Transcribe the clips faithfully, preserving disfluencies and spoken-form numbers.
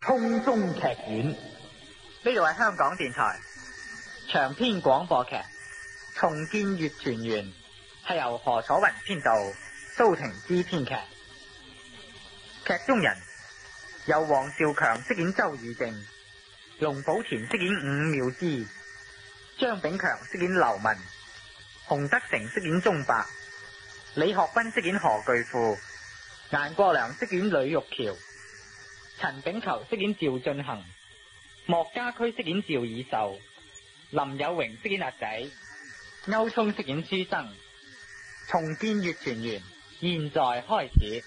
空中劇院，呢度係香港電台長篇廣播劇《重見月團圓》，係由何楚雲編導，蘇婷之編劇。劇中人由黃兆強飾演周宇正，龍寶田飾演伍妙芝，張炳強飾演劉文，洪德成飾演鐘伯，李學斌飾演何巨富，顏國良飾演呂玉橋，陳炳球飾演趙進衡，莫家駒飾演趙以壽，林有榮飾演阿仔，歐聰飾演書生。重見月團圓，現在開始。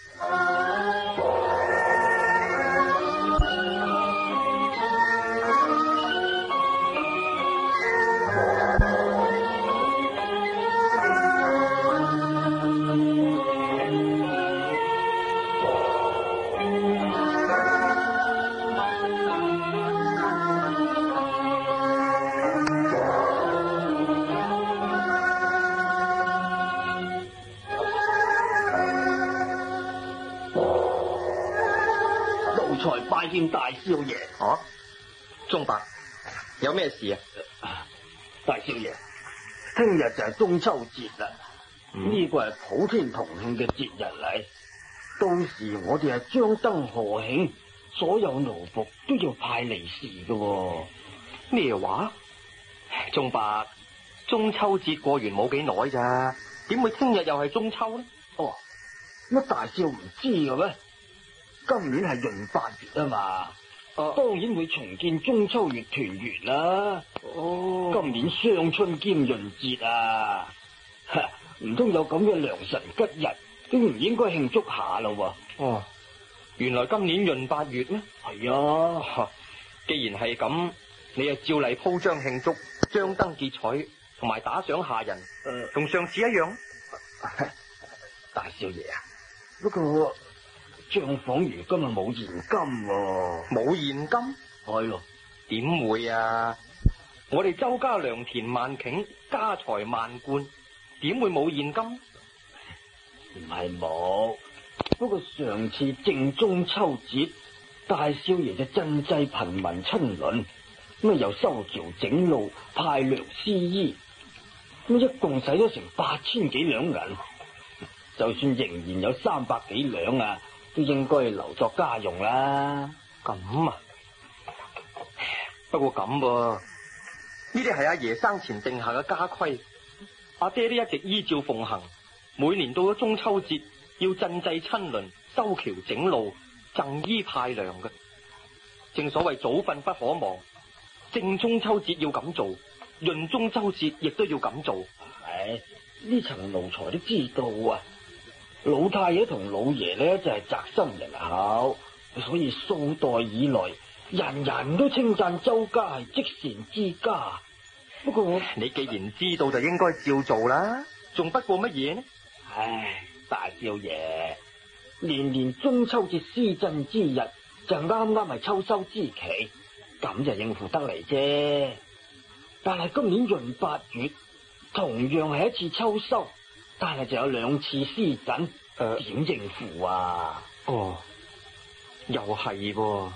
拜見大少爺。 哦，鐘伯，有咩事啊？大少爺，聽日就係中秋節啦，呢個係普天同慶嘅節日嚟。到時我哋係張燈賀慶，所有奴僕都要派利是嘅。 咩話？鐘伯，中秋節過完冇幾耐咋，點會聽日又係中秋呢？ 哦，乜大少唔知嘅咩？今年係閏八月啊嘛，啊當然會重見中秋月團圓啦。哦，今年雙春兼閏節啊，唔通有咁嘅良辰吉日，都唔應該慶祝下咯？ 哦，原來今年閏八月咩？ 係啊， 既然係咁，你啊照例鋪張慶祝，張燈結彩，同埋打賞下人，同、呃、上次一樣。 大少爺啊，不過賬房如今啊冇現金喎。 冇現金？ 係咯， 點會啊？我哋周家良田萬頃，家財萬貫，點會冇現金？ 唔係冇，不過上次正中秋節，大少爺就賑濟貧民親鄰，咁啊又修橋整路，派糧施醫，咁一共使咗成八千幾兩銀。就算仍然有三百幾兩啊，都應該留作家用啦。 咁啊，不過咁噃，呢啲係阿爺生前定下嘅家規，阿爹都一直依照奉行。每年到咗中秋節，要賑濟親鄰，修橋整路，贈醫派糧嘅。正所謂早瞓不可忘，正中秋節要咁做，閏中秋節亦都要咁做。 唉，呢層奴才都知道啊。老太爺同老爺咧就係宅心仁厚，所以數代以來，人人都稱讚周家係積善之家。不過我你既然知道，就應該照做啦，仲不過乜嘢呢？ 唉，大少爺，年年中秋節施賑之日，就啱啱係秋收之期，咁就應付得嚟啫。但係今年閏八月，同樣係一次秋收，但係就有兩次施賑，誒，點應付啊？ 哦，又係噃，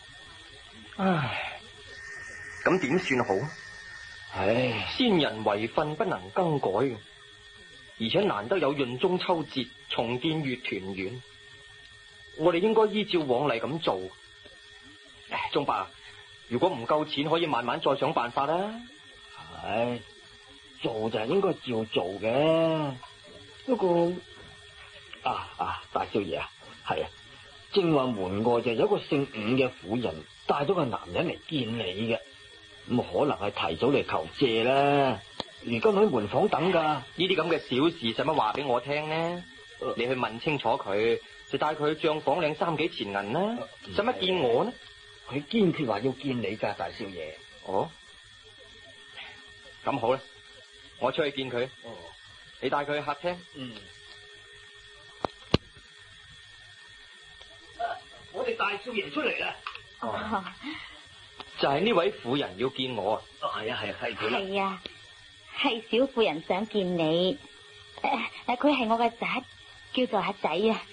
唉，咁點算好？ 唉， 先人遺訓不能更改嘅，而且難得有閏中秋節重見月團圓，我哋應該依照往例咁做。唉，鐘伯，如果唔夠錢，可以慢慢再想辦法啦。 唉，做就係應該照做嘅。不過啊啊，大少爺啊，係啊，正話門外就有一個姓伍嘅婦人帶咗個男人嚟見你嘅，咁可能係提早嚟求借啦。如今喺門房等噶， 呢啲咁嘅小事使乜話俾我聽呢？呃、你去問清楚佢，就帶佢去賬房領三幾錢銀啦。使乜、呃、見我呢？ 佢堅決話要見你噶，大少爺。 哦，咁好啦，我出去見佢。哦，你帶佢去客廳。 嗯。我哋大少爺出嚟啦。 哦，就係呢位婦人要見我啊。 哦，係啊，係係佢啦。 係啊，係小婦人想見你。誒誒，佢係我嘅侄，叫做阿仔啊。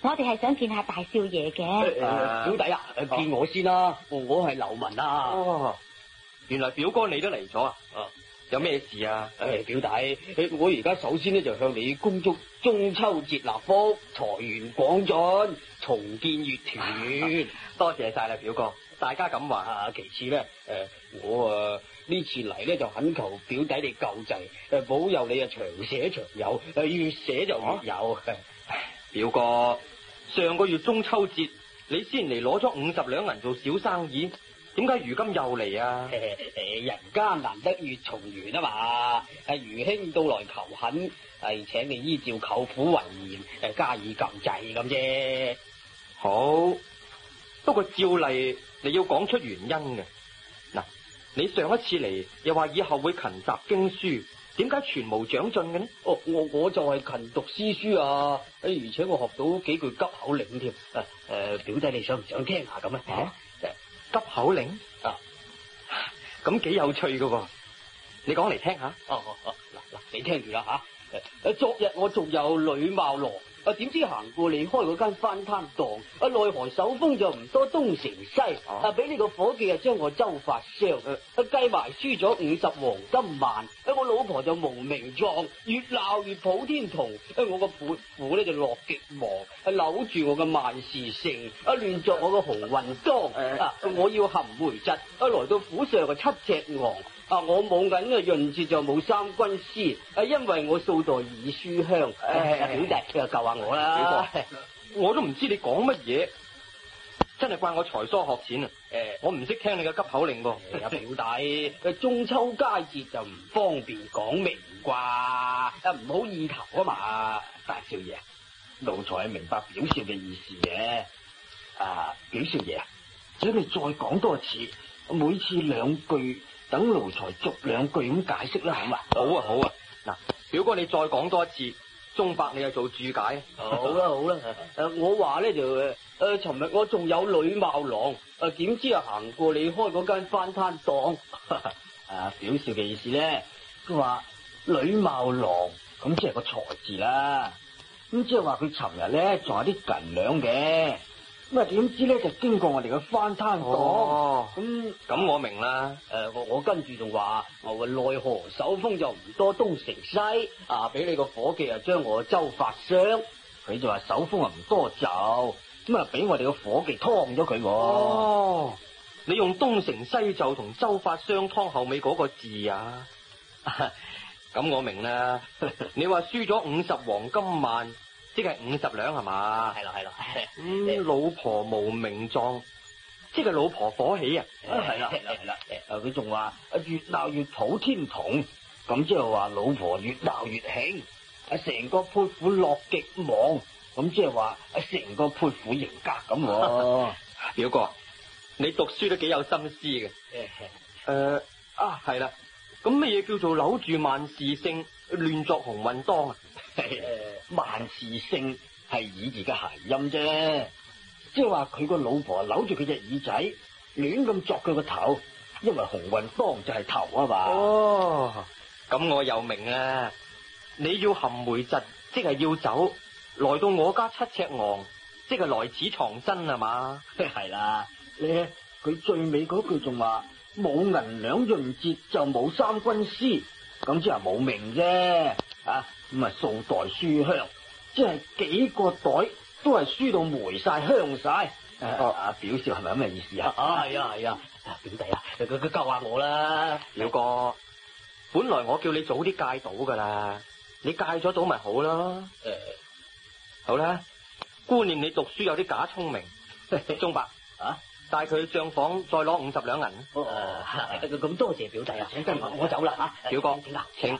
我哋係想見下大少爺嘅。 表弟啊，見我先啦，我係劉文啊。 哦，原來表哥你都嚟咗啊！有咩事啊？ 誒，表弟，我而家首先咧就向你恭祝中秋節納福，財源廣進，重建粵團。 多謝晒啦，表哥，大家咁話。 啊，其次咧，誒，我啊呢次嚟咧就懇求表弟你救濟，誒，保佑你啊長寫長有，誒越寫就越有。啊、 表哥，上個月中秋節你先嚟攞咗五十兩銀做小生意。點解如今又嚟啊？ 誒，人家難得月重圓啊嘛，係餘兄到來求懇，係請你依照舅父遺言，誒加以救濟咁啫。 好，不過照例你要講出原因嘅。嗱，你上一次嚟又話以後會勤習經書，點解全無長進嘅呢？ 哦，我我就係勤讀詩書啊，誒，而且我學到幾句急口令添。誒、呃、誒，表弟你想唔想聽下咁啊？啊急口令啊， 咁幾有趣噶喎！你講嚟聽下。 哦哦哦，嗱嗱，你聽住啦吓。誒誒，昨日我仲有呂茂羅，啊點知行過你開嗰間番攤檔，啊奈何手風就唔多東成西，啊俾你個伙計啊將我周發傷，啊計埋輸咗五十黃金萬，啊我老婆就無名狀，越鬧越普天同，啊我個潑婦咧就樂極忘，啊扭住我嘅萬事勝，啊亂作我嘅鴻運當，啊我要含梅疾，啊來到府上嘅七尺昂。啊！我冇銀啊，潤節就冇三軍師，啊，因為我數代以書香。誒、哎，表弟，你又救下我啦！ 我都唔知你講乜嘢，真係怪我才疏學淺啊！誒、哎，我唔識聽你嘅急口令噃。 阿表弟，中秋佳節就唔方便講明啩，啊唔好意頭啊嘛。大少爺，奴才係明白表少嘅意思嘅。啊，表少爺啊，請你再講多次，每次兩句。等奴才逐兩句咁解釋啦，好嘛？ 好啊，好啊。嗱，表哥你再講多一次，鐘伯你就做注解。 好啦，好啦。誒，我話咧就誒，尋日我仲有呂茂郎，誒，點知啊行過你開嗰間番攤檔。啊，表少嘅意思咧，佢話呂茂郎咁即係個財字啦，咁即係話佢尋日咧仲有啲銀兩嘅。咁啊，點知咧就經過我哋嘅番攤檔， 哦， 咁咁、 嗯、我明啦。 誒、呃，我我跟住仲話，我話奈何手風就唔多東成西，啊，俾你個伙計啊將我周發傷，佢就話手風啊唔多就，咁啊俾我哋個伙計劏咗佢。 哦，你用東成西就同周發傷劏後尾嗰個字啊？咁我明啦。你話輸咗五十黃金萬。即係五十兩係嘛？ 係啦係啦， 嗯，老婆無名狀，即係老婆火起啊！ 係啦係啦係啦，誒佢仲話越鬧越普天同，咁即係話老婆越鬧越興，啊成個潑婦樂極忘，咁即係話啊成個潑婦型格咁。 表哥，你讀書都幾有心思嘅。誒、呃、啊係啦，咁乜嘢叫做扭住萬事勝，亂作鴻運當啊？ 誒，萬事勝係耳字嘅諧音啫，即係話佢個老婆扭住佢隻耳仔，亂咁作佢個頭，因為鴻運當就係頭啊嘛。 哦，咁我又明啦，你要含梅疾，即係要走，來到我家七尺昂，即係來此藏身啊嘛。 係啦，咧佢最尾嗰句仲話冇銀兩潤節就冇三軍師，咁即係冇命啫。啊，咁啊數袋書香，即係幾個袋都係輸到霉晒香晒。阿、啊啊、表少係咪咁嘅意思啊？啊係啊係啊，表弟啊，佢佢救下我啦。 表哥，本來我叫你早啲戒賭噶啦，你戒咗賭咪好咯。誒、呃，好啦，觀念你讀書有啲假聰明。鐘伯啊，帶佢去賬房再攞五十兩銀。 哦，咁多謝表弟啊，請跟埋我走啦吓。 表哥， 請啊， 請。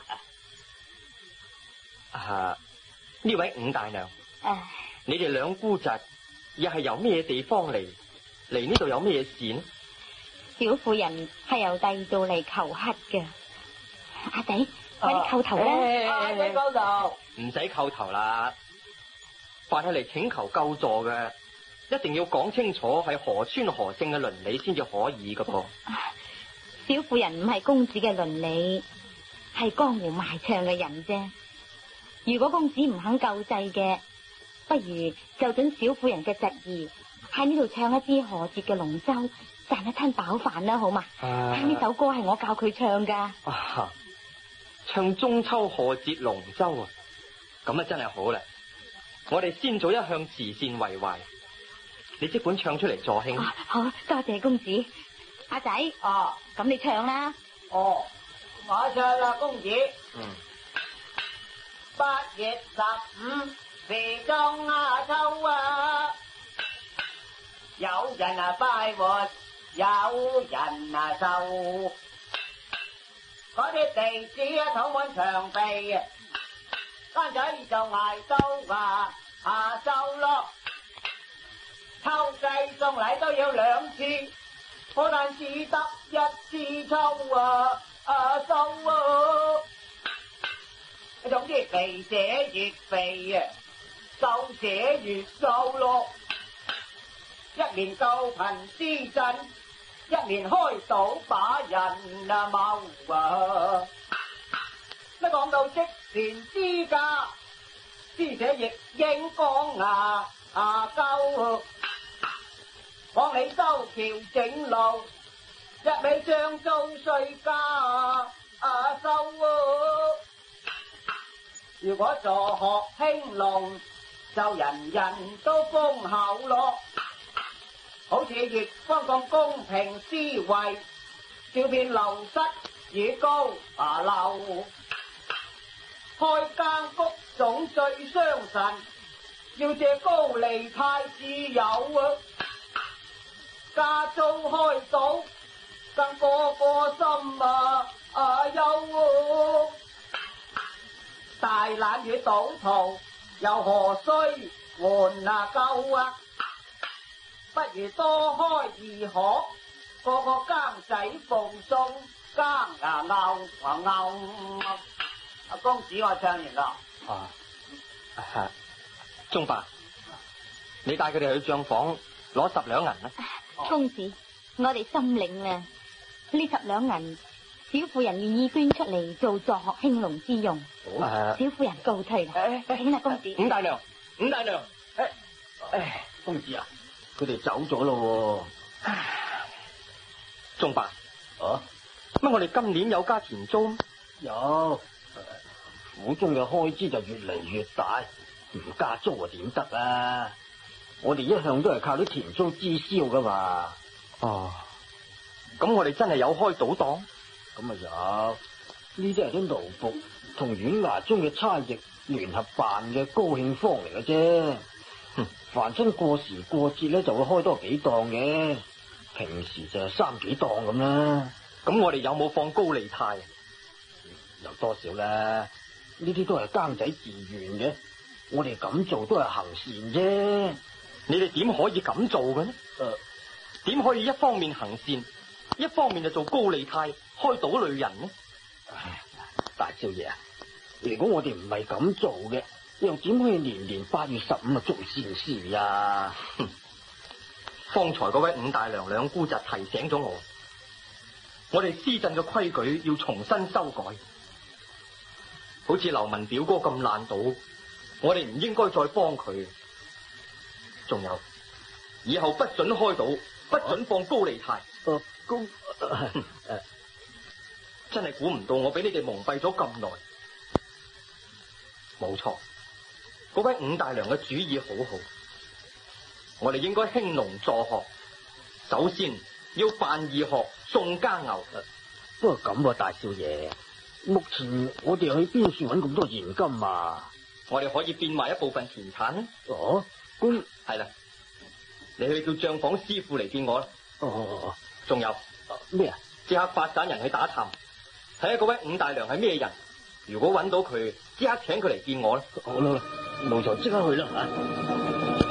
啊！呢位五大娘， 唉， 你哋兩姑侄又係由咩地方嚟？嚟呢度有咩事呢？ 小婦人係由第二度嚟求乞嘅。阿仔，快啲叩頭啦！ 阿仔叩頭， 唔使叩頭啦，凡係嚟請求救助嘅，一定要講清楚係何村何姓嘅鄰里先至可以噶噃。 小婦人唔係公子嘅鄰里，係江湖賣唱嘅人啫。如果公子唔肯救濟嘅， 不如就准小婦人嘅侄兒喺呢度唱一支賀節嘅龍舟，賺一餐飽飯啦，好嘛？呢、啊、首歌係我教佢唱噶。 啊，唱中秋賀節龍舟啊，咁啊真係好啦！我哋先做一向慈善為懷，你即管唱出嚟助興。 啊。好多謝公子。阿仔，哦，咁你唱啦。 哦，我唱啦，公子。 嗯。 八月十五，時中啊秋啊，有人啊快活，有人啊愁。嗰啲地主啊肚滿腸肥啊，間仔就捱到啊下晝咯。秋季送禮都要兩次，可但只得一次秋啊啊收啊！總之肥者越肥啊，瘦者越瘦咯。一年救貧施賑，一年開賭把人啊謀啊。一講到積善之家，師姐亦應講啊啊夠。講你修橋整路，一味將租稅加啊收啊。如果助學興隆，就人人都豐厚咯。好似月光咁公平思維，照片流失與高啊樓。開間谷總最傷神，要借高利貸至有啊。家中開賭，更個個心啊啊憂啊。大懶與賭徒，又何須換啊夠啊？不如多開二學，個個更仔奉送，更啊牛啊牛。阿公子，我唱完啦。 啊，啊鐘伯，你帶佢哋去帳房攞十兩銀啦。 公子，我哋心領啊，呢十兩銀，小婦人願意捐出嚟做助學興隆之用。 啊、 小婦人告退啦，請啦，公子。 伍大娘，伍大娘， 誒，誒，公子啊，佢哋走咗咯。 鐘伯， 啊， 乜我哋今年有加田租咩？ 有，府中嘅開支就越嚟越大，唔加租啊點得啊？我哋一向都係靠啲田租支銷噶嘛。 哦，咁我哋真係有開賭檔？ 咁啊有，呢啲係啲奴僕同縣衙中嘅差役聯合辦嘅高興坊嚟嘅啫。 哼， 凡親過時過節咧就會開多幾檔嘅，平時就係三幾檔咁啦。 咁我哋有冇放高利貸？ 有多少啦？呢啲都係耕仔自願嘅，我哋咁做都係行善啫。 你哋點可以咁做嘅呢？誒、呃，點可以一方面行善，一方面就做高利貸、開賭累人呢？ 唉，大少爺啊，如果我哋唔係咁做嘅，又點可以年年八月十五啊做善事啊？ 哼！方才嗰位伍大娘兩姑就提醒咗我，我哋施鎮嘅規矩要重新修改。好似劉文表哥咁爛賭，我哋唔應該再幫佢。仲有，以後不准開賭，不准放高利貸。 誒、啊，高誒， 真係估唔到我俾你哋蒙蔽咗咁耐。冇錯，嗰位伍大娘嘅主意好好，我哋應該興隆助學。首先要辦義學，送家牛。 不過咁啊，大少爺，目前我哋去邊處揾咁多現金啊？ 我哋可以變賣一部分田產呢。 哦，咁係啦，你去叫帳房師傅嚟見我啦。 哦哦哦， 仲有咩啊？ 即刻發散人去打探，睇下嗰位伍大娘係咩人。如果揾到佢，即刻請佢嚟見我啦。 好啦，奴才即刻去啦吓。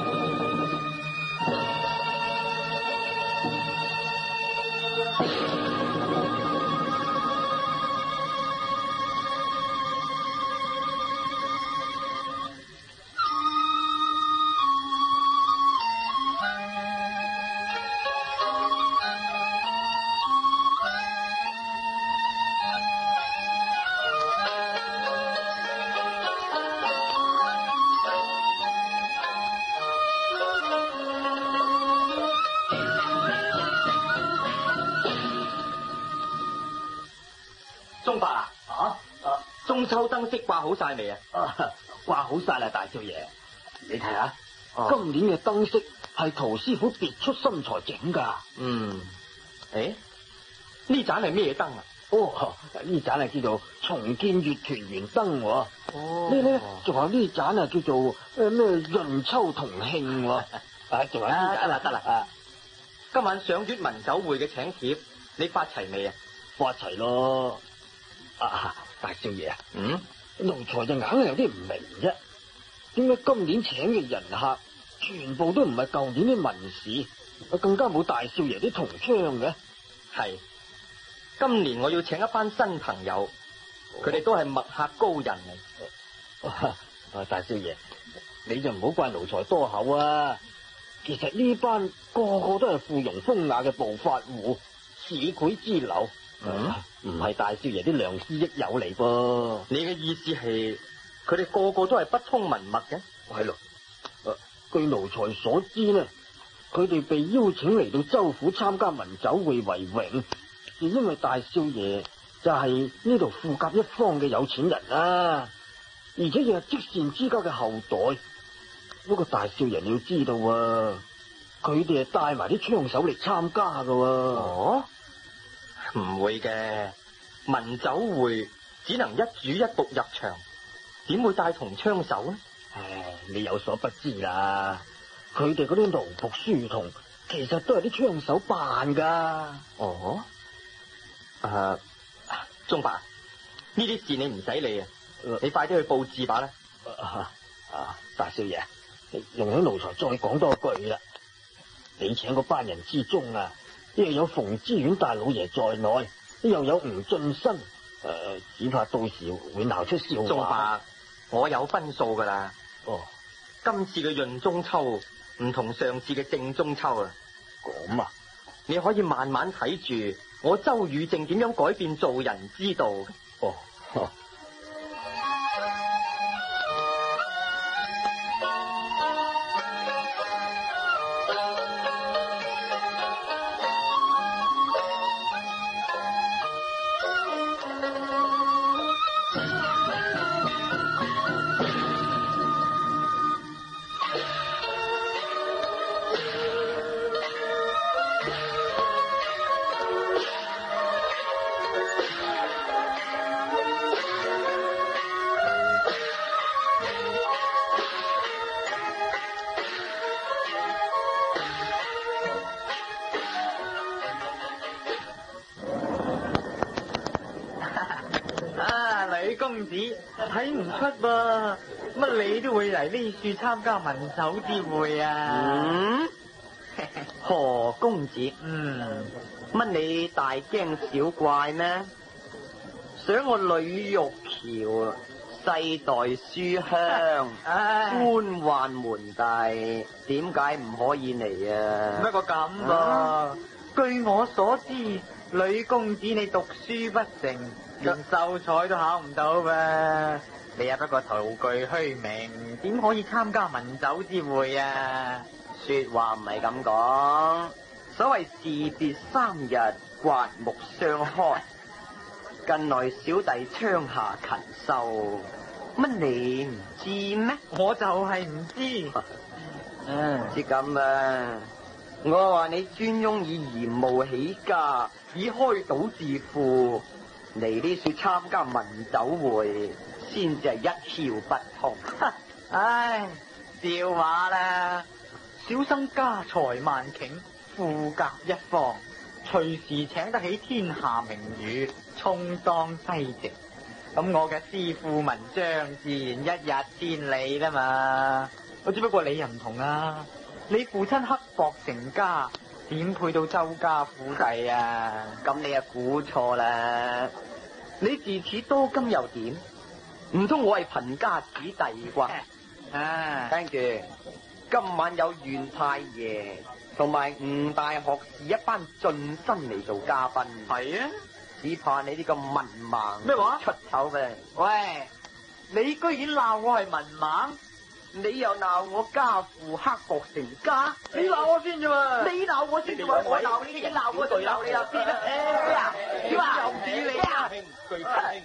中秋燈飾掛好晒未啊？ 掛好晒啦，大少爺。你睇下， 哦今年嘅燈飾係陶師傅別出心裁整㗎。 嗯，誒，呢盞係咩燈啊？ 哦，呢盞係叫做重見月團圓燈喎。 哦呢呢仲有呢盞啊叫做誒咩潤秋同慶喎。啊，仲有呢盞得啦得啦啊， 今晚賞月文酒會嘅請帖，你發齊未啊？ 發齊咯。啊，大少爺啊， 嗯， 奴才就硬係有啲唔明啫。點解今年請嘅人客全部都唔係舊年啲文士，更加冇大少爺啲同窗嘅？ 係。今年我要請一班新朋友，佢哋都係墨客高人嚟。 啊，大少爺，你就唔好怪奴才多口啊！其實呢班個個都係附庸風雅嘅暴發戶、市儈之流， 嗯， 唔係大少爺啲良師益友嚟噃。 你嘅意思係佢哋個個都係不通文墨嘅？ 係咯，誒，據奴才所知呢，佢哋被邀請嚟到州府參加文酒會為榮，係因為大少爺就係呢度富甲一方嘅有錢人啊，而且又係積善之家嘅後代。不過大少爺你要知道啊，佢哋係帶埋啲槍手嚟參加噶。 哦，唔會嘅，文酒會只能一主一僕入場，點會帶同槍手呢？ 唉，你有所不知啦，佢哋嗰啲奴僕書童其實都係啲槍手扮噶。 哦，誒，鐘伯，呢啲事你唔使理啊，你快啲去佈置吧啦。 啊啊，大少爺，容許奴才再講多句啦。你請嗰班人之中啊，又有馮知縣大老爺在內，又有吳進新，誒、呃，只怕到時會鬧出笑鐘話。 伯，我有分數噶啦。 哦， 今次嘅閏中秋唔同上次嘅正中秋啊。 咁啊， 你可以慢慢睇住我周宇正點樣改變做人之道。 哦。哦公子睇唔出噃，乜你都會嚟呢處參加文酒之會啊？ 嗯，何公子， 嗯， 乜你大驚小怪咩？想我呂玉橋啊，世代書香， 唉， 官宦門第，點解唔可以嚟啊？ 乜個咁噃？據我所知，呂公子你讀書不成，連秀才都考唔到噃。你也不過徒具虛名，點可以參加文酒之會啊？ 說話唔係咁講，所謂士別三日，刮目相看。近來小弟槍下勤修，乜你唔知咩？ 我就係唔知。 嗯，知咁啊！我話你專翁以鹽務起家，以開賭致富，嚟呢處參加文酒會，先至係一竅不通。 唉，笑話啦！小生家財萬頃，富甲一方，隨時請得起天下名儒，充當西席。咁我嘅詩賦文章自然一日千里啦嘛。我只不過你又唔同啊，你父親刻薄成家，點配到周家府第啊？ 咁你啊估錯啦！你自此多金又點？唔通我係貧家子弟啩？ 啊， 聽住，今晚有縣太爺同埋吳大學士一班進身嚟做嘉賓。 係啊， 只怕你呢個文盲咩話出頭嘅？ 喂，你居然鬧我係文盲？ 你又鬧我家父刻薄成家？ 你鬧我先啫嘛？ 你鬧我先啫嘛？我鬧你，你鬧我就鬧你啦！邊啊？咩啊？點啊？ 又指你啊！兄，巨兄，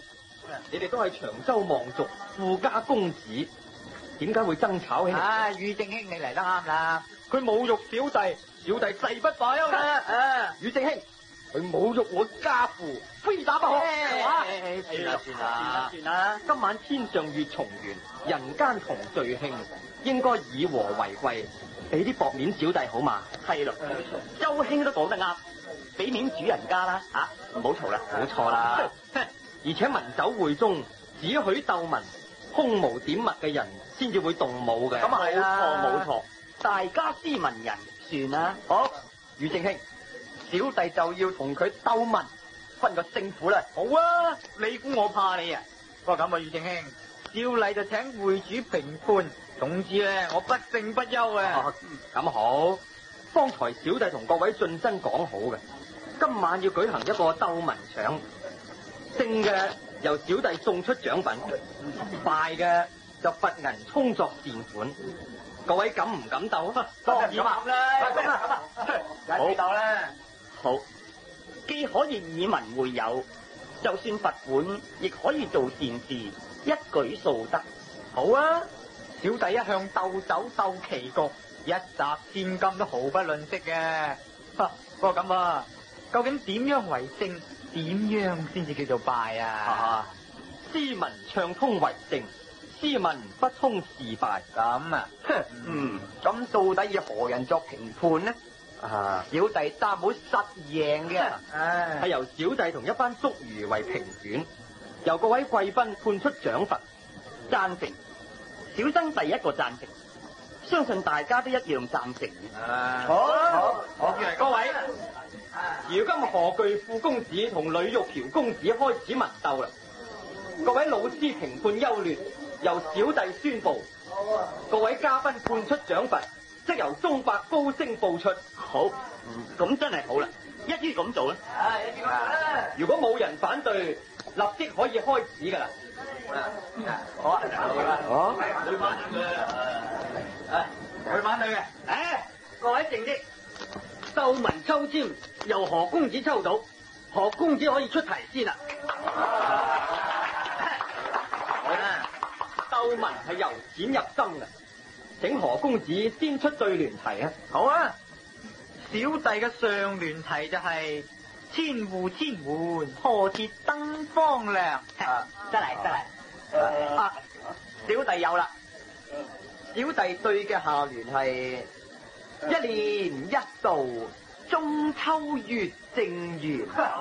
你哋都係長州望族富家公子，點解會爭吵起嚟？ 啊，宇正兄你嚟得啱啦！ 佢侮辱小弟，小弟誓不罷休啦！ 啊， 宇正兄，佢侮辱我家父，非打不可。 算啦算啦算啦！今晚天上月重圓，人間同聚慶，應該以和為貴，俾啲薄面小弟好嘛？ 係咯，周兄都講得啱，俾面主人家啦，吓唔好嘈啦， 冇錯啦。而且文酒會中，只許鬥文，空無點墨嘅人先至會動武嘅。 咁啊係啦， 冇錯冇錯，大家斯文人，算啦。 好，宇正兄，小弟就要同佢鬥文，分個勝負啦。 好啊，你估我怕你啊？不過咁啊，宇正兄，照例就請會主評判。總之咧，我不勝不休啊！ 咁、啊、好，方才小弟同各位晉身講好嘅，今晚要舉行一個鬥文場，勝嘅由小弟送出獎品，敗嘅就罰銀充作善款。各位敢唔敢鬥啊？ 當然啦， 咁啊， 好鬥啦！ 好，既可以以文會友，就算罰款，亦可以做善事，一舉數得。 好啊！小弟一向鬥酒鬥棋局，一擲千金都毫不吝嗇嘅。不過咁啊，究竟點樣為勝？點樣先至叫做敗啊？ 斯文暢通為勝，斯文不通是敗。 咁啊， 嗯，咁到底以何人作評判呢？ 啊， 小弟擔保實贏嘅。 唉， 係由小弟同一班宿儒為評選，由各位貴賓判出獎罰。 贊成，小生第一個贊成，相信大家都一樣贊成。 啊， 好，好， 好，各位， 如今何巨富公子同呂玉橋公子開始文鬥啦。各位老師評判優劣，由小弟宣布。各位嘉賓判出獎罰，即由鐘伯高聲報出。 好，咁、嗯、真係好啦，一於咁做啦。 啊，一於咁做啦。 如果冇人反對，立即可以開始噶啦。 好啊， 好， 會反對嘅，誒，會反對嘅，誒，各位靜啲。 鬥文抽籤，由何公子抽到，何公子可以出題先啦。 鬥文係由淺入深嘅，請何公子先出對聯題啊！ 好啊，小弟嘅上聯題就係、是、千戶千門，何設燈光亮。 啊，得嚟得嚟。啊，小弟有啦。小弟對嘅下聯係一年一度，中秋月正圓。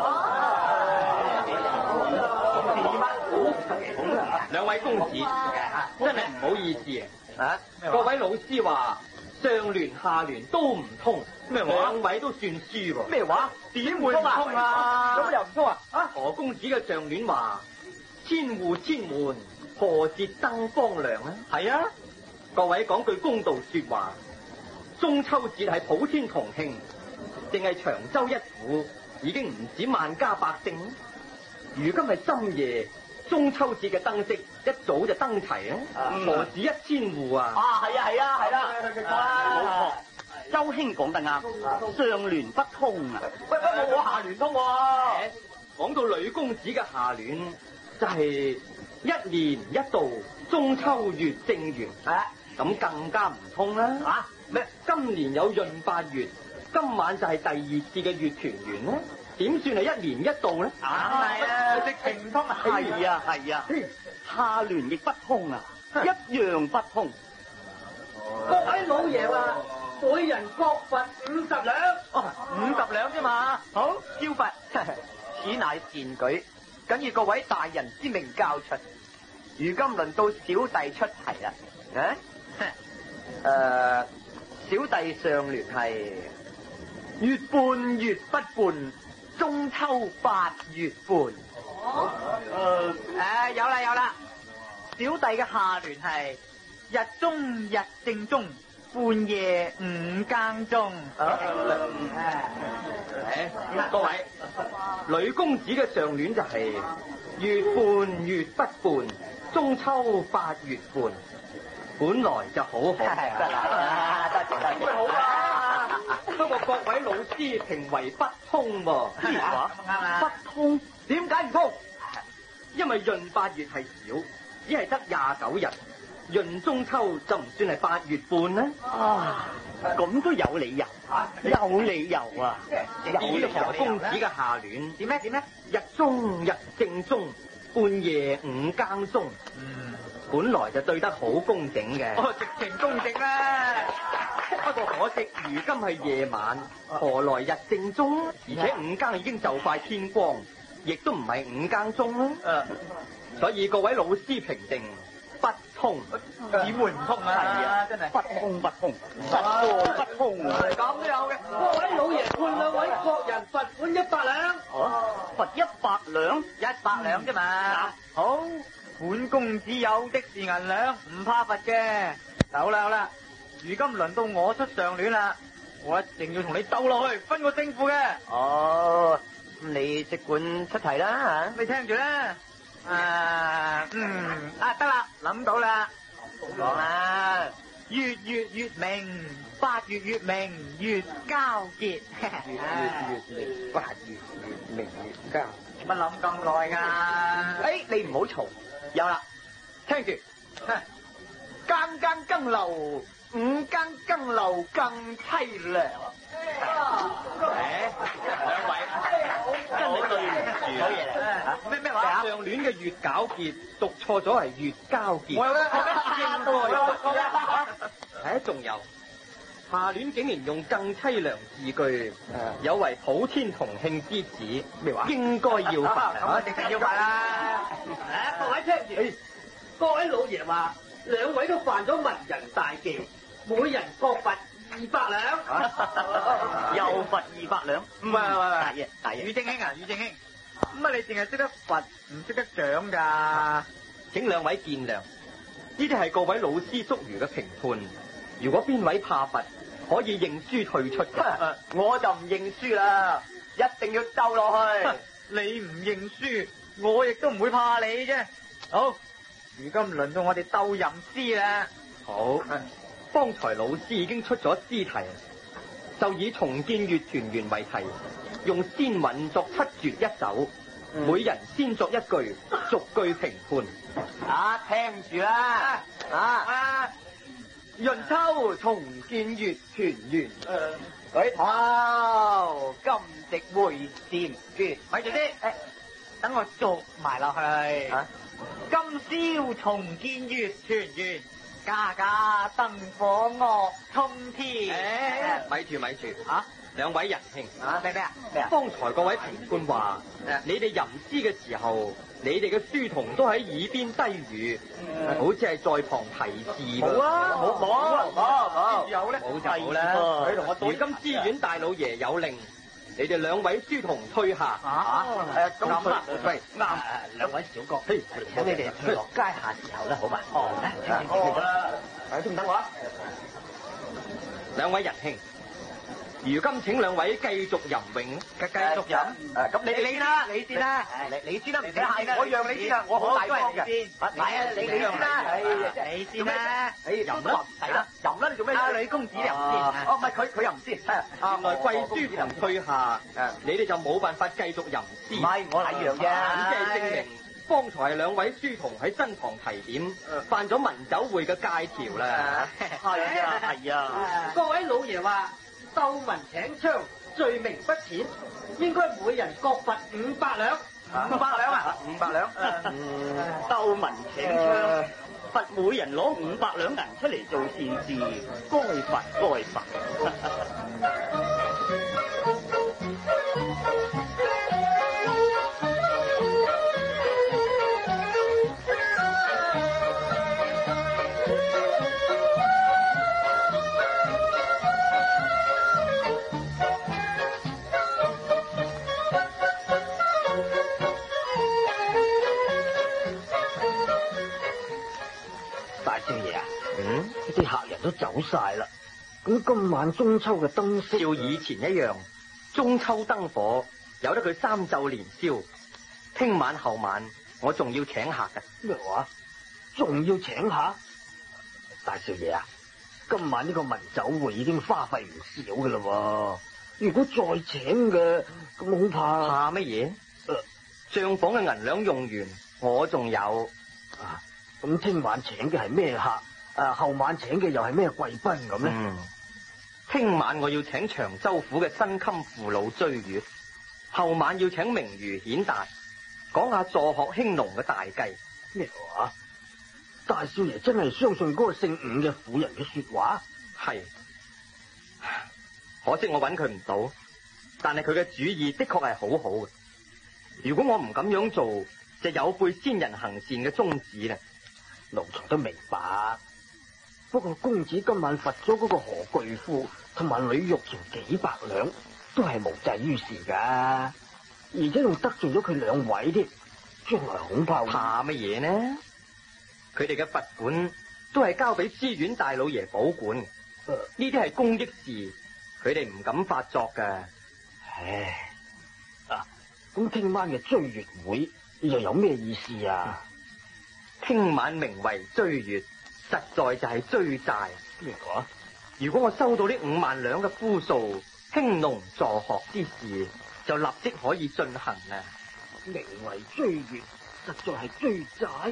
兩位公子真係唔好意思啊！各位老師話上聯下聯都唔通，咩話？兩位都算輸喎。 咩話？ 點會唔通啊？ 咁又唔通啊？ 啊，何公子嘅上聯話千戶千門，何節燈光亮啊？ 係啊， 各位講句公道說話，中秋節係普天同慶，淨係長洲一府已經唔止萬家百姓。如今係深夜，中秋節嘅燈飾一早就登齊啦，何止一千戶啊！ 啊，係啊，係啊，係啦，冇錯。周兄講得啱，上聯不通啊！喂，不過我下聯通喎。 講到呂公子嘅下聯，就係一年一度中秋月正圓，咁更加唔通啦。 啊咩？今年有閏八月，今晚就係第二次嘅月團圓啦。點算係一年一度咧？ 梗係啊，直情唔通啊！ 係啊係啊，下聯亦不通啊，一樣不通。 各位老爺話，每人各罰五十兩。 哦，五十兩啫嘛。好，招罰。 此乃善舉，謹以各位大人之名教出。如今輪到小弟出題啦。誒、呃，小弟上聯係月半月不半，中秋八月半。 誒、呃呃，有啦有啦，小弟嘅下聯係日中日正中，半夜五更鐘。 啊誒，各位，呂公子嘅上聯就係月半月不半，中秋八月半，本來就好好。 得啦，多謝多謝。 好啊，不過各位老師評為不通喎。 咩話？ 啱啊！ 不通？點解唔通？ 因為閏八月係少，只係得廿九日。閏中秋就唔算係八月半呢？ 啊，咁都有理由，有理由啊！ 有理由。何公子嘅下聯點咩點咩？ 日中日正中，半夜五更鐘。 嗯， 本來就對得好工整嘅。 哦，直情公正啦。 不過可惜，如今係夜晚，何來日正中？而且五更已經就快天光，亦都唔係五更鐘啦。誒、啊，所以各位老師評定不通， 點會唔通啊？係啊，真係不通不通，實過不通啊！ 咁都有嘅。 各位老爺判兩位各人罰款一百兩。哦，罰一百兩， 一百兩啫嘛。好，本公子有的是銀兩，唔怕罰嘅。好啦好啦，如今輪到我出上聯啦，我一定要同你鬥落去，分個勝負嘅。 哦，咁你即管出題啦你聽住啦。啊，嗯，啊得啦，諗到啦， 講啦。 月月月明，八月月明，月交結。 月月明，八月月明月交。 乜諗咁耐噶？ 誒，你唔好嘈。有啦，聽住。更更更樓，五更更樓更凄涼。 誒，兩位真係對唔住好嘢嚟。 咩咩話？ 上聯嘅月皎潔讀錯咗係月交結。 我有咩？應該有。 誒，仲有下聯竟然用更凄涼字句，有違普天同慶之旨。咩話？應該要罰啊！ 一定要罰啦！ 誒，各位聽住，各位老爺話兩位都犯咗文人大忌，每人各罰二百兩。 又罰二百兩。 唔係唔係唔係， 大爺大爺。 宇正兄啊，宇正兄，咁啊你淨係識得罰，唔識得獎㗎？ 請兩位見諒，呢啲係各位老師宿儒嘅評判。如果邊位怕罰，可以認輸退出嘅。 我就唔認輸啦，一定要鬥落去。 你唔認輸，我亦都唔會怕你啫。好，如今輪到我哋鬥吟詩啦。 好，方才老師已經出咗詩題，就以重建月團圓為題，用仙韻作七絕一首，嗯、每人先作一句，逐句評判。 啊，聽住啦，啊啊！閏秋重見月團圓，舉頭金夕會禪月。 咪住先，誒，等我續埋落去。 啊、 今宵重見月團圓，家家燈火樂通天。 誒，咪住咪住， 啊！ 兩位仁兄， 啊咩咩啊咩啊！ 方才各位評判話，你哋吟詩嘅時候，你哋嘅書童都喺耳邊低語，嗯、好似係在旁提示。 冇啊，冇冇冇冇， 有咧， 冇就好啦。佢同我如今知縣大老爺有令，你哋兩位書童退下。 啊， 誒咁啱啦，喂， 啱。兩位小哥，嘿，請你哋退落階下時候啦，好嘛？哦，好啦，誒，都唔等我啊！ 兩位仁兄。如今請兩位繼續吟詠，繼繼續吟。 誒，咁你你先啦，你先啦，你你先啦，唔使客，我讓你先啦，我好大方嘅。係啊，你你先啦， 你先啦， 誒，吟啦，唔使啦，吟啦，你做咩？阿女公子吟先。哦，唔係佢佢吟先。 原來貴書童退下，誒，你哋就冇辦法繼續吟詩。 唔係，我係一樣啫。 咁即係證明，方才兩位書童喺身旁提點，犯咗文酒會嘅戒條啦。 係啊，係啊。 各位老爺話。鬥文請槍，罪名不淺，應該每人各罰五百兩。 五百兩啊！五百兩。鬥文請槍，罰每人攞五百兩銀出嚟做善事，該罰該罰。 啲客人都走晒啦，咁今晚中秋嘅燈飾照以前一樣，中秋燈火由得佢三晝連宵。聽晚後晚我仲要請客嘅。 咩話？仲要請客？大少爺啊，今晚呢個文酒會已經花費唔少噶啦，如果再請嘅，咁恐怕怕乜嘢？帳房嘅銀兩用完， 我仲有啊，咁聽晚請嘅係咩客？誒，後晚請嘅又係咩貴賓咁咧？ 嗯，聽晚我要請長州府嘅新襟父老追月，後晚要請名儒顯達，講下助學興農嘅大計。 咩話？大少爺真係相信嗰個姓伍嘅婦人嘅說話？ 係，可惜我揾佢唔到，但係佢嘅主意的確係好好嘅。如果我唔咁樣做，就有背先人行善嘅宗旨啦。 奴才都明白，不過公子今晚罰咗嗰個何巨富同埋呂玉橋幾百兩，都係無濟於事噶，而且仲得罪咗佢兩位添，將來恐怕怕乜嘢呢？佢哋嘅罰款都係交俾司院大老爺保管，呢啲係公益事，佢哋唔敢發作噶。 唉，啊，咁聽晚嘅追月會又有咩意思啊？ 聽晚名為追月，實在就係追債。 咩話？ 如果我收到呢五萬兩嘅夫數，興農助學之事就立即可以進行啦。 名為追月，實在係追債。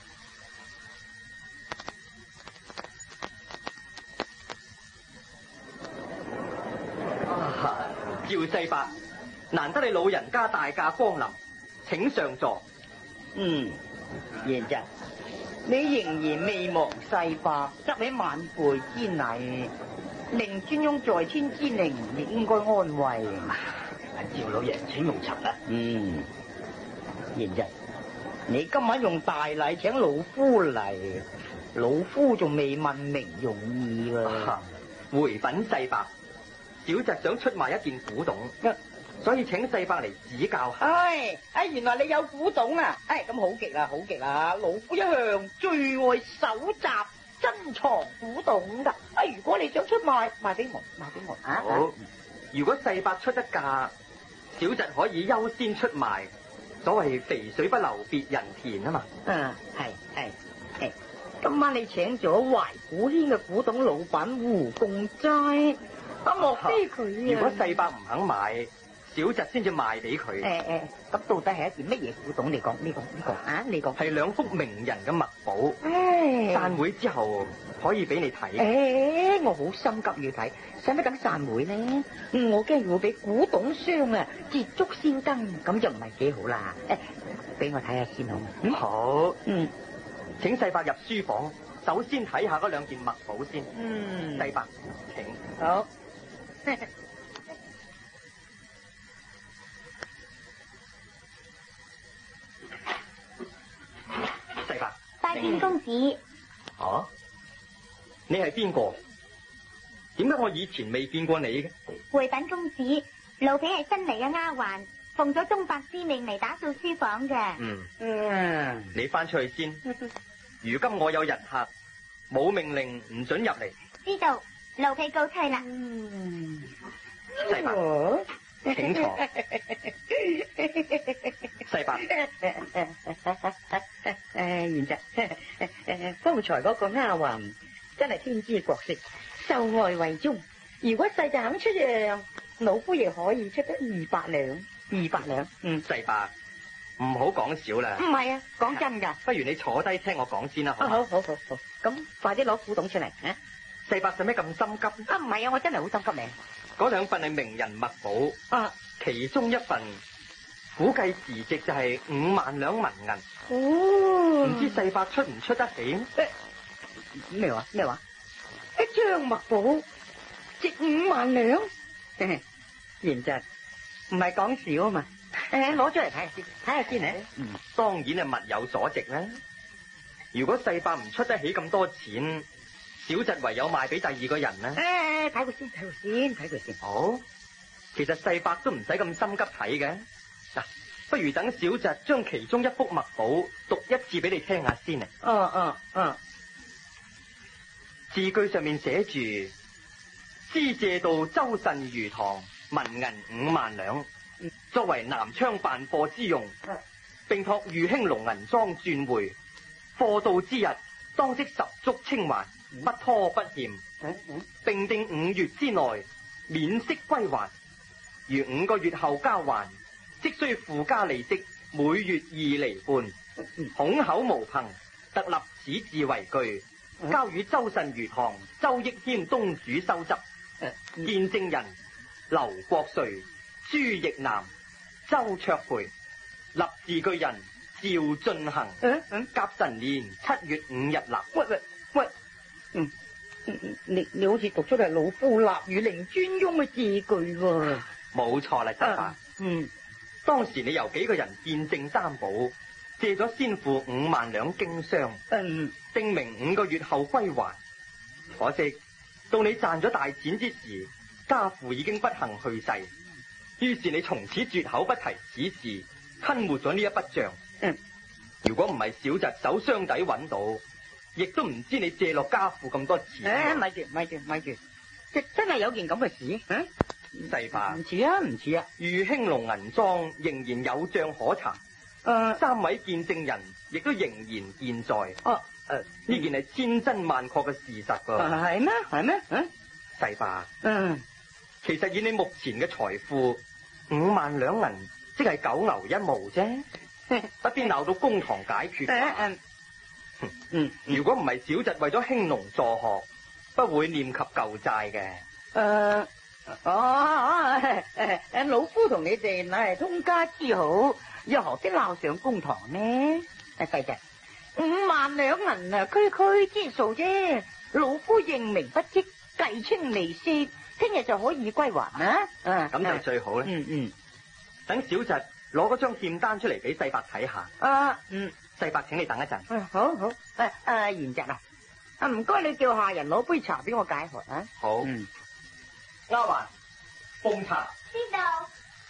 啊，趙世伯，難得你老人家大駕光臨，請上座。 嗯，賢侄，你仍然未忘世伯執起晚輩之禮，令尊翁在天之靈亦應該安慰。 趙老爺請用茶啦。 嗯，賢侄，你今晚用大禮請老夫嚟，老夫仲未問明用意喎。 啊，回稟世伯，小侄想出賣一件古董，所以請世伯嚟指教下。 唉，唉，原來你有古董啊！唉，咁好極啦，好極啦！老夫一向最愛搜集珍藏古董噶。唉，如果你想出賣，賣俾我，賣俾我啊！ 好，如果世伯出得價，小侄可以優先出賣。所謂肥水不流別人田啊嘛。 嗯，係係係。今晚你請咗懷古軒嘅古董老闆胡共齋，啊莫非佢啊？ 如果世伯唔肯買，小侄先至賣俾佢。 誒誒，咁到底係一件乜嘢古董？你講呢個呢個啊？你講係兩幅名人嘅墨寶。 唉， 散會之後可以俾你睇。 誒，我好心急要睇，使乜等散會呢？我驚會俾古董商啊捷足先登，咁就唔係幾好啦。誒，俾我睇下先好。 嗯，好。 嗯， 請世伯入書房，首先睇下嗰兩件墨寶先。 嗯， 世伯，請。 好。 世伯， 拜見公子。 啊？你係邊個？點解我以前未見過你嘅？ 回稟公子，奴婢係新嚟嘅丫鬟，奉咗宗伯之命嚟打掃書房嘅。 嗯嗯， 你翻出去先。如今我有人客，冇命令唔准入嚟。 知道，奴婢告退啦。 嗯， 世伯，請坐。世伯， 誒，賢侄，誒，剛才嗰個丫鬟真係天姿國色，秀外慧中。如果世侄肯出讓，老夫亦可以出得二百兩，二百兩。嗯， 世伯，唔好講少啦。 唔係啊，講真㗎。 不如你坐低聽我講先啦，好啊，好好好好，咁快啲攞古董出嚟啊！ 世伯使咩咁心急？ 啊，唔係啊，我真係好心急嚟。 嗰兩份係名人墨寶， 啊， 其中一份估計時值就係五萬兩銀銀。 哦， 唔知世伯出唔出得起？ 咩話咩話？一張墨寶值五萬兩，賢侄唔係講少啊嘛。誒，攞出嚟睇下先，睇下先咧。 嗯，當然係物有所值啦。如果世伯唔出得起咁多錢，小侄唯有賣俾第二個人啦。 誒，睇佢先，睇佢先，睇佢先。 好，其實世伯都唔使咁心急睇嘅。嗱，不如等小侄將其中一幅墨寶讀一次俾你聽下先啊。 哦哦哦。 字句上面寫住：私借到周慎如堂，文銀五萬兩，作為南昌辦貨之用，並託裕興龍銀莊轉匯。貨到之日，當即十足清還，不拖不欠，並定五月之內免息歸還。如五個月後交還，即需附加利息，每月二厘半， 孔口無憑，特立此字為據，交與周慎如堂、周益謙東主收執。見證人劉國瑞、朱奕南、周卓培，立字據人趙進行。 嗯嗯， 甲辰年七月五日立。 喂喂喂，嗯，你你好似讀出係老夫立與令專用嘅字句喎。 冇錯啦，世伯。 嗯， 當時你由幾個人見證擔保，借咗先付五萬兩經商， 嗯， 定明五個月後歸還。可惜到你賺咗大錢之時，家父已經不幸去世，於是你從此絕口不提此事，吞沒咗呢一筆賬。 嗯， 如果唔係小侄手箱底揾到，亦都唔知你借落家父咁多錢。 誒，咪住咪住咪住，即真係有件咁嘅事？嗯， 世伯， 唔似啊唔似啊， 裕興隆銀莊仍然有賬可查。 誒， 三位見證人亦都仍然健在。 哦，誒， 呢件係千真萬確嘅事實噃。 係咩係咩？嗯， 世伯， 嗯， 其實以你目前嘅財富，五萬兩銀即係九牛一毛啫，不必鬧到公堂解決。 誒誒，嗯， 如果唔係小侄為咗興隆助學，不會念及舊債嘅。 誒，哦，誒誒，老夫同你哋乃係通家之好，又何必鬧上公堂呢？誒，細侄，五萬兩銀啊，區區之數啫，老夫認明不積，計清利息，聽日就可以歸還啦。啊， 咁就最好啦。 嗯嗯， 等小侄攞嗰張欠單出嚟俾世伯睇下。 啊，嗯， 世伯，請你等一陣。 嗯，好好，誒誒，賢侄啊，啊唔該你叫下人攞杯茶俾我解渴啊。 好。 嗯， 丫鬟，奉茶。 知道。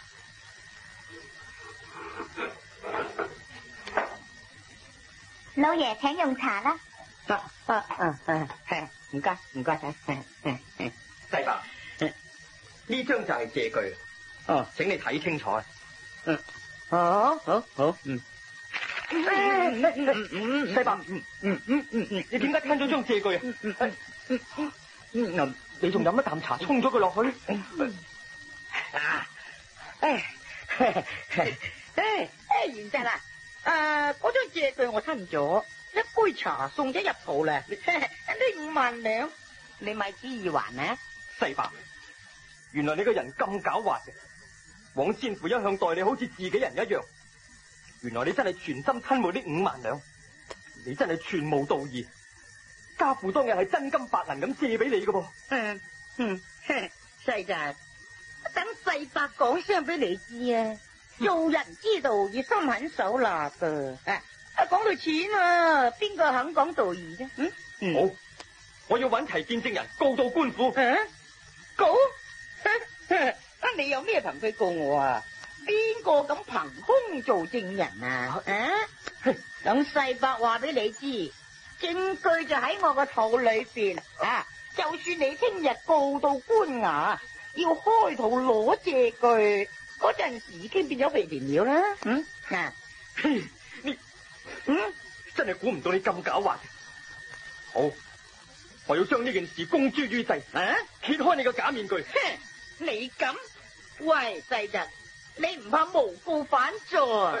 老爺請用茶啦。 啊啊啊啊，係，唔該唔該晒。 世伯，呢張就係借據。 哦， 請你睇清楚啊。 嗯，好好好，嗯。嗯嗯嗯， 世伯， 嗯嗯嗯嗯嗯， 你點解聽咗張借據啊？ 嗯嗯嗯嗯嗯， 你仲飲一啖茶，沖咗佢落去。 啊，誒誒誒，賢侄啊，誒嗰張借據我吞咗，一杯茶送咗入肚啦，呢五萬兩你咪知意還啊？ 世伯，原來你個人咁狡猾嘅，枉先父一向待你好似自己人一樣。原來你真係全心吞沒呢五萬兩，你真係全無道義。家父當日係真金白銀咁借俾你嘅噃。 嗯嗯，細侄，等世伯講聲俾你知啊！做人之道要心狠手辣噶。啊，講到錢啊，邊個肯講道義啫？嗯，嗯好，我要揾齊見證人，告到官府。 啊，告？啊，你有咩憑據告我啊？邊個咁憑空做證人啊？啊，等世伯話俾你知，證據就喺我個肚裏邊啊！就算你聽日告到官衙，要開肚攞借據，嗰陣時已經變咗肥田鳥啦。嗯，嗱， 你嗯， 真係估唔到你咁狡猾。好，我要將呢件事公諸於世， 啊， 揭開你個假面具。 哼，你咁？喂，細侄，你唔怕誣告反罪啊？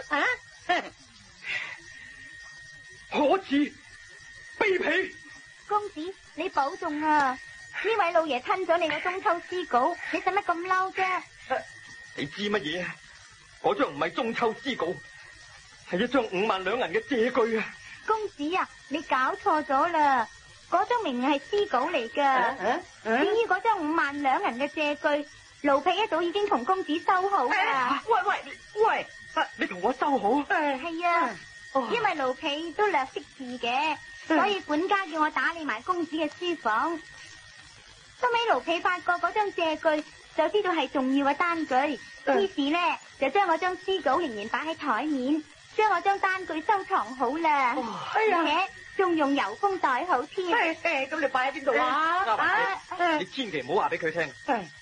可恥，卑鄙！ 公子，你保重啊！呢位老爺吞咗你嘅中秋詩稿，你使乜咁嬲啫？ 你知乜嘢啊？嗰張唔係中秋詩稿，係一張五萬兩銀嘅借據啊！ 公子啊，你搞錯咗啦！嗰張明明係詩稿嚟噶，至於嗰張五萬兩銀嘅借據，奴婢一早已經同公子收好啦。 喂喂喂， 你同我收好？ 係啊，因為奴婢都略識字嘅，所以管家叫我打理埋公子嘅書房。收尾奴婢發覺嗰張借據，就知道係重要嘅單據，於是呢就將我張詩稿仍然擺喺台面，將我張單據收藏好啦，而且仲用郵封袋好添。 咁你擺喺邊度啊？ 你千祈唔好話俾佢聽。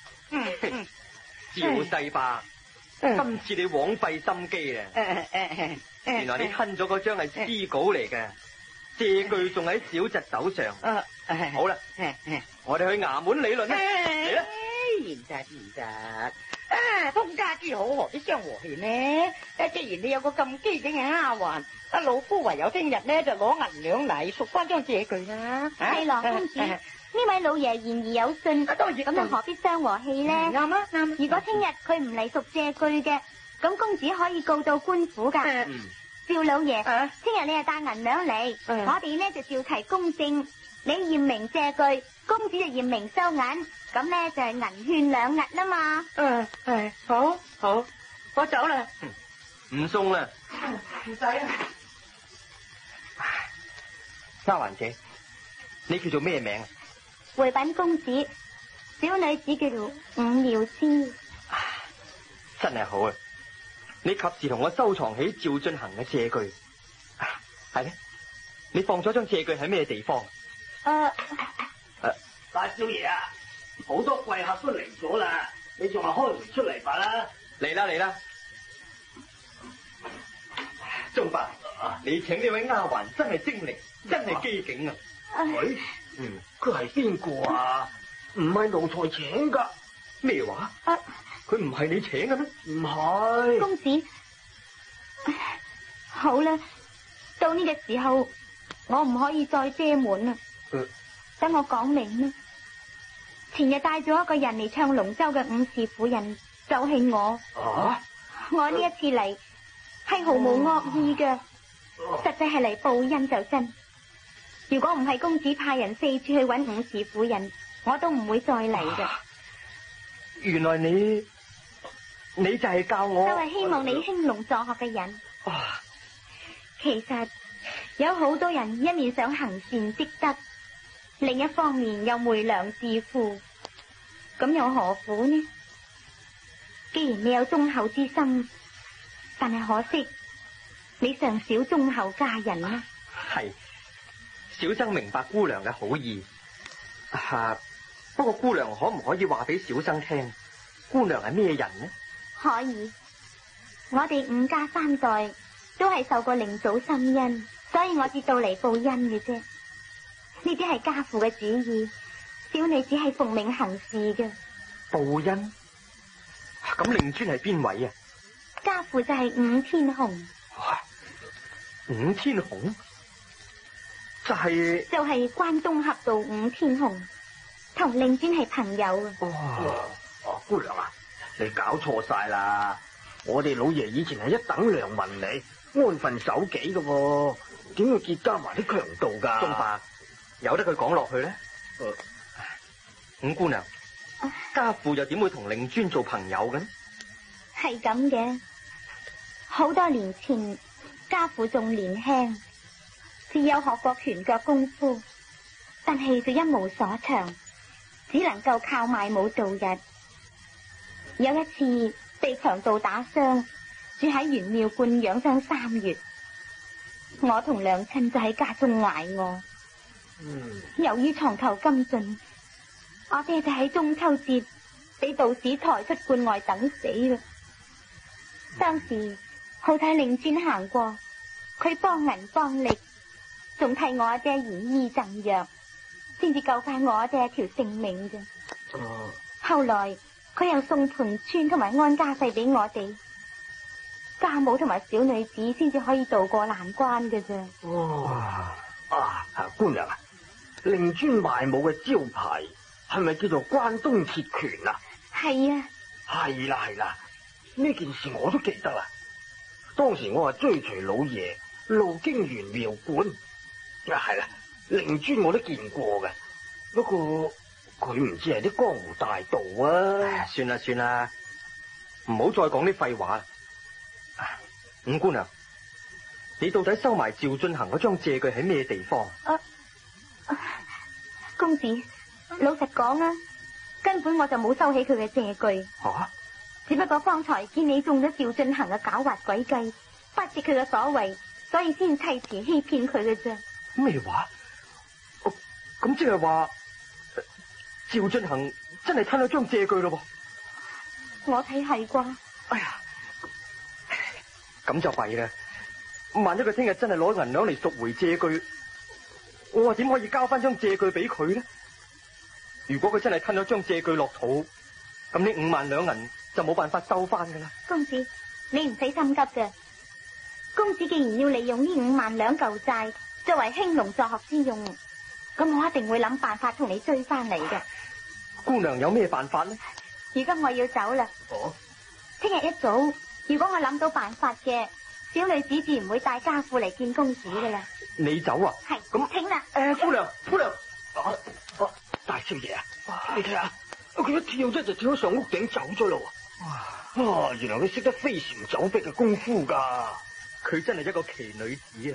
趙世伯，今次你枉費心機啊！原來你吞咗嗰張係詩稿嚟嘅，借據仲喺小侄手上。好啦，我哋去衙門理論啦。嚟啦！ 賢侄賢侄，啊啊，封家之好，何必傷和氣呢？誒，既然你有個咁機警嘅丫鬟，阿老夫唯有聽日呢就攞銀兩嚟贖翻張借據啦。 係羅公子，呢位老爺言而有信，咁又何必傷和氣呢？ 啱啊啱。 如果聽日佢唔嚟贖借據嘅，咁公子可以告到官府噶。趙老爺，聽日你就帶銀兩嚟，我哋呢就照齊公證，你驗明借據，公子就驗明收銀，咁呢就係銀券兩日啦嘛。 嗯，係好好，我走啦。 唔送啦。 唔使啦。 丫鬟姐，你叫做咩名？ 回稟公子，小女子叫做伍妙思。 真係好啊！你及時同我收藏起趙進衡嘅借據。係咧，你放咗張借據喺咩地方？ 誒， 大少爺啊，好多貴客都嚟咗啦，你仲係開門出嚟吧啦？ 嚟啦嚟啦！鍾伯，你請呢位丫鬟真係精靈，真係機警啊！ 喂，嗯，佢係邊個啊？唔係奴才請噶。 咩話？佢唔係你請嘅咩？ 唔係。 公子，好啦，到呢個時候，我唔可以再遮瞞啦。 嗯， 等我講明啦。前日帶咗一個人嚟唱龍舟嘅伍氏婦人，就係我。 啊！ 我呢一次嚟係毫無惡意嘅，實際係嚟報恩就真。如果唔係公子派人四處去揾伍氏婦人，我都唔會再嚟嘅。 原來你你就係教我， 就係希望你興隆作學嘅人。 啊， 其實有好多人一面想行善積德，另一方面又昧良自負，咁又何苦呢？既然你有忠厚之心，但係可惜你尚少忠厚家人啦。 係，小生明白姑娘嘅好意。啊，不過姑娘可唔可以話俾小生聽，姑娘係咩人呢？ 可以，我哋伍家三代都係受過靈祖深恩，所以我至到嚟報恩嘅啫。呢啲係家父嘅旨意，小女只係奉命行事嘅。 報恩？咁令尊係邊位啊？ 家父就係伍天雄。 伍天雄？就係、是、 就係關東俠盜伍天雄，同令尊係朋友啊！ 哇！哦，姑娘啊，你搞錯晒啦！我哋老爺以前係一等良民嚟，安分守己嘅喎，點會結交埋啲強盜噶？ 鍾伯，由得佢講落去咧。伍、呃、姑娘，家父又點會同令尊做朋友嘅呢？ 係咁嘅，好多年前家父仲年輕，自有學過拳腳功夫，但係就一無所長，只能夠靠賣武度日。有一次被強盜打傷，住喺玄妙觀養傷三月，我同娘親就喺家中挨餓。嗯，由於床頭金盡，我爹就喺中秋節俾道士抬出觀外等死啦。當時好睇令尊行過，佢幫銀幫力，仲替我阿爹延醫贈藥，先至救翻我阿爹一條性命嘅。哦、後來佢又送盤川同埋安家費俾我哋，家母同埋小女子先至可以渡過難關嘅啫。 哦，啊，姑娘啊，令尊賣武嘅招牌係咪叫做關東鐵拳啊？ 係啊， 係啦係啦，呢件事我都記得啦。當時我係追隨老爺路經玄妙觀，啊係啦，令尊我都見過嘅，不過佢唔知係啲江湖大盜啊。 算啦算啦，唔好再講啲廢話啦。伍姑娘，你到底收埋趙進衡嗰張借據喺咩地方？ 啊啊、公子，老實講啊，根本我就冇收起佢嘅借據。吓、啊？只不過方才見你中咗趙進衡嘅狡猾詭計，不知佢嘅所為，所以先砌詞欺騙佢嘅啫。 咩話？咁即係話趙進衡真係吞咗張借據咯噃？ 我睇係啩。 哎呀，咁就弊啦！萬一佢聽日真係攞銀兩嚟贖回借據，我話點可以交翻張借據俾佢呢？如果佢真係吞咗張借據落肚，咁呢五萬兩銀就冇辦法收翻噶啦。 公子，你唔使心急嘅。公子既然要利用呢五萬兩舊債作為興隆作學之用，咁我一定會諗辦法同你追翻嚟嘅。 姑娘有咩辦法呢？ 而家我要走啦。 哦， 聽日一早，如果我諗到辦法嘅，小女子自然會帶家父嚟見公子噶啦。 你走啊？ 係， 咁請啦。 誒，姑娘，姑娘，啊啊，大少爺啊，你睇下，佢一跳啫就跳咗上屋頂走咗咯。啊，原來佢識得飛檐走壁嘅功夫噶。佢真係一個奇女子啊！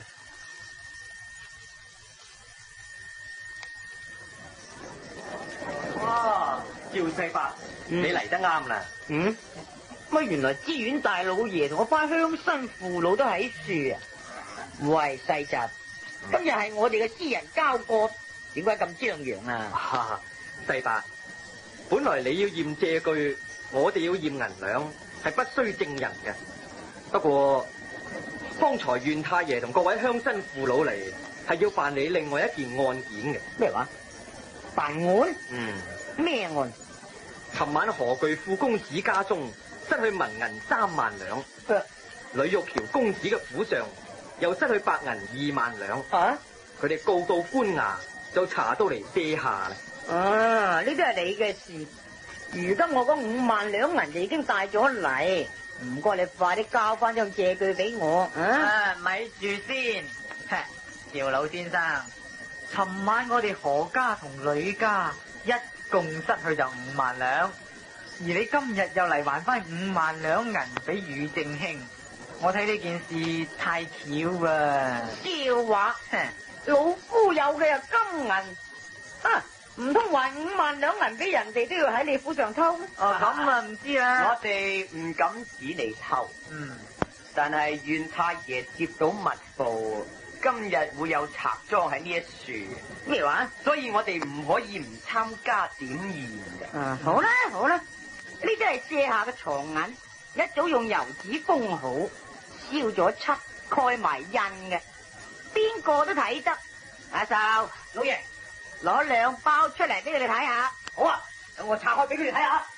哇，趙世伯， 嗯、 你嚟得啱啦。 嗯，乜原來知縣大老爺同我班鄉紳父老都喺樹啊？喂，世侄，今日係我哋嘅私人交割，點解咁張揚啊？ 哈哈，世伯，本來你要驗借據，我哋要驗銀兩，係不需證人嘅。不過方才縣太爺同各位鄉紳父老嚟，係要辦理另外一件案件嘅。 咩話？辦案？ 嗯， 咩案？ 琴晚何巨富公子家中失去紋銀三萬兩， 呃、 呂玉橋公子嘅府上又失去白銀二萬兩。 啊！ 佢哋告到官衙，就查到嚟卸下啦。 啊！呢啲係你嘅事。如今我嗰五萬兩銀就已經帶咗嚟，唔該你快啲交翻張借據俾我。 啊，咪住先，趙老先生，尋晚我哋何家同呂家一共失去就五萬兩，而你今日又嚟還翻五萬兩銀俾宇正兄，我睇呢件事太巧啊！ 笑話，老夫有嘅係金銀啊！唔通還五萬兩銀俾人哋都要喺你府上偷咩？ 哦，咁啊唔知啦。 我哋唔敢指你偷， 嗯， 但係縣太爺接到密報，今日會有賊贓喺呢一樹。 咩話？ 所以我哋唔可以唔參加點驗嘅。 啊，好啦好啦，呢啲係卸下嘅藏銀，一早用油紙封好，燒咗漆，蓋埋印嘅，邊個都睇得。阿壽，老爺。攞兩包出嚟俾佢哋睇下。 好啊，等我拆開俾佢哋睇下。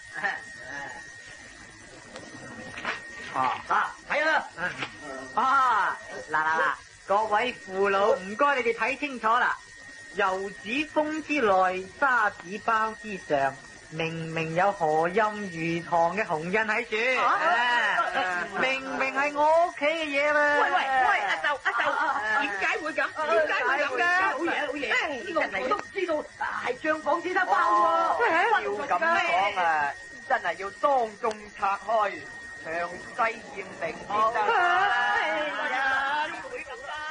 啊啊，睇啦！啊，嗱嗱嗱，各位父老，唔該你哋睇清楚啦。油紙封之內，沙紙包之上，明明有何蔭魚塘嘅紅印喺處，啊啊、明明係我屋企嘅嘢啦。 喂喂喂，阿壽阿壽，點解會咁？點解會咁噶？ 老爺老爺，呢個我都唔知道，係帳房先得包喎。 要咁講啊，真係要當眾拆開，詳細驗明先得。 哎呀，呢個會咁啦。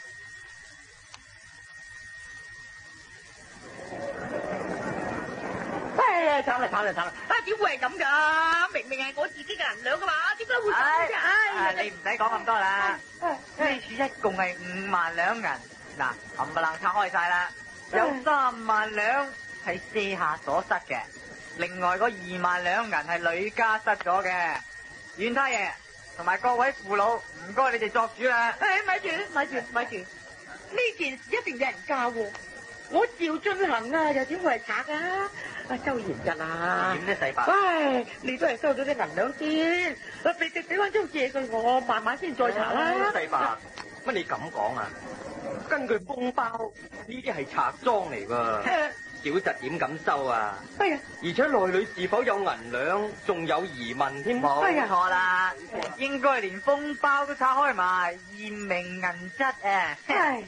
哎呀，慘啦慘啦慘啦！啊，點會係咁噶？明明係我自己嘅銀兩噶嘛，點解會咁啫？ 唉，你唔使講咁多啦。呢處一共係五萬兩銀，嗱，冚唪唥拆開晒啦，有三萬兩係卸下所失嘅，另外嗰二萬兩銀係呂家失咗嘅。縣太爺同埋各位父老，唔該你哋作主啦。 誒，咪住咪住咪住，呢件事一定有人教喎。我趙進行啊，又點會係賊啊？阿周賢日啊， 點咧，世伯？ 唉，你都係收咗啲銀兩先，俾俾俾翻張借據我，慢慢先再查啦。 世伯，乜你咁講啊？根據封包，呢啲係賊贓嚟㗎，小侄點敢收啊？ 哎呀！ 而且內裏是否有銀兩，仲有疑問添。 冇錯啦，應該連封包都拆開埋，驗明銀質啊！ 係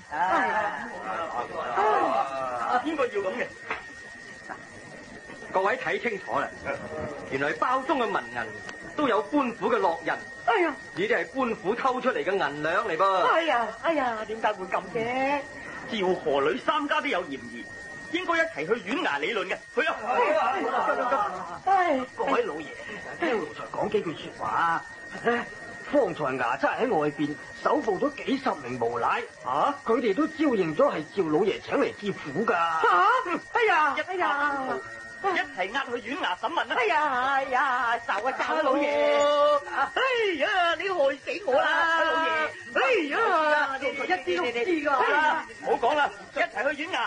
啊，邊個要咁嘅？各位睇清楚啦，原來包中嘅紋銀都有官府嘅烙印。 哎呀， 呢啲係官府偷出嚟嘅銀兩嚟噃。 哎呀，哎呀，點解會咁嘅？ 趙河呂三家都有嫌疑，應該一齊去縣衙理論嘅。去啊！ 唉， 各位老爺，聽奴才講幾句說話。方才衙差喺外邊搜捕咗幾十名無賴，啊，佢哋都招認咗係趙老爺請嚟劫府噶。 啊！哎呀，哎呀！ 一齊押去縣衙審問啦！ 哎呀，哎呀，受啊受啊，老爺！哎呀，你害死我啦，老爺！哎呀，一啲都唔知噶， 唔好講啦，一齊去縣衙。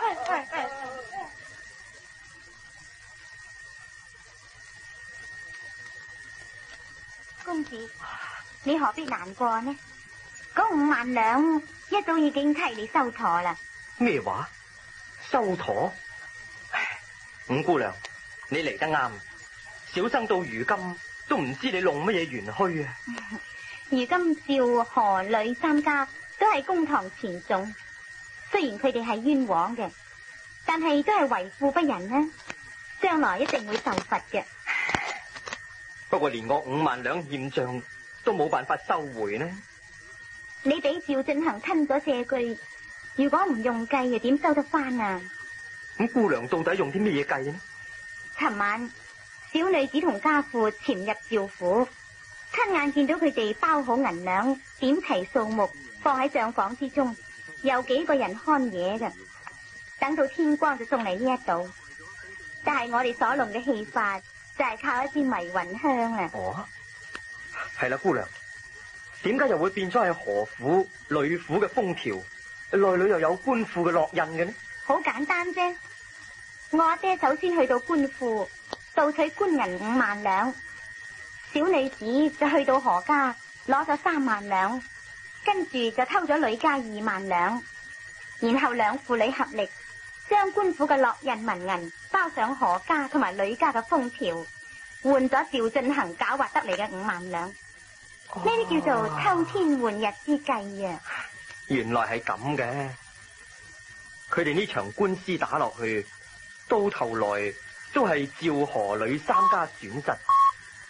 公子，你何必難過呢？嗰五萬兩一早已經替你收妥啦。 咩話？收妥？唉，五姑娘，你嚟得啱。小生到如今都唔知你弄乜嘢玄虛啊！ 如今趙何呂三家都係公堂前訟，雖然佢哋係冤枉嘅，但係都係為富不仁呢，將來一定會受罰嘅。 不過連我五萬兩欠賬都冇辦法收回呢。 你俾趙進衡吞咗借據，如果唔用計又點收得翻啊？ 咁姑娘到底用啲咩嘢計呢？ 尋晚小女子同家父潛入趙府，親眼見到佢哋包好銀兩，點齊數目放喺賬房之中，有幾個人看野嘅。等到天光就送嚟呢一度，但係我哋所弄嘅戲法就係靠一支迷魂香啊！ 哦，係啦，姑娘，點解又會變咗係何府、呂府嘅封條，內裏又有官府嘅烙印嘅呢？ 好簡單啫，我阿爹首先去到官府盜取官銀五萬兩，小女子就去到何家攞咗三萬兩，跟住就偷咗呂家二萬兩，然後兩父女合力將官府嘅烙印紋銀包上何家同埋呂家嘅封條，換咗趙進衡狡猾得嚟嘅五萬兩。呢啲、哦、叫做偷天換日之計啊！ 原來係咁嘅，佢哋呢場官司打落去，到頭來都係趙何呂三家損失。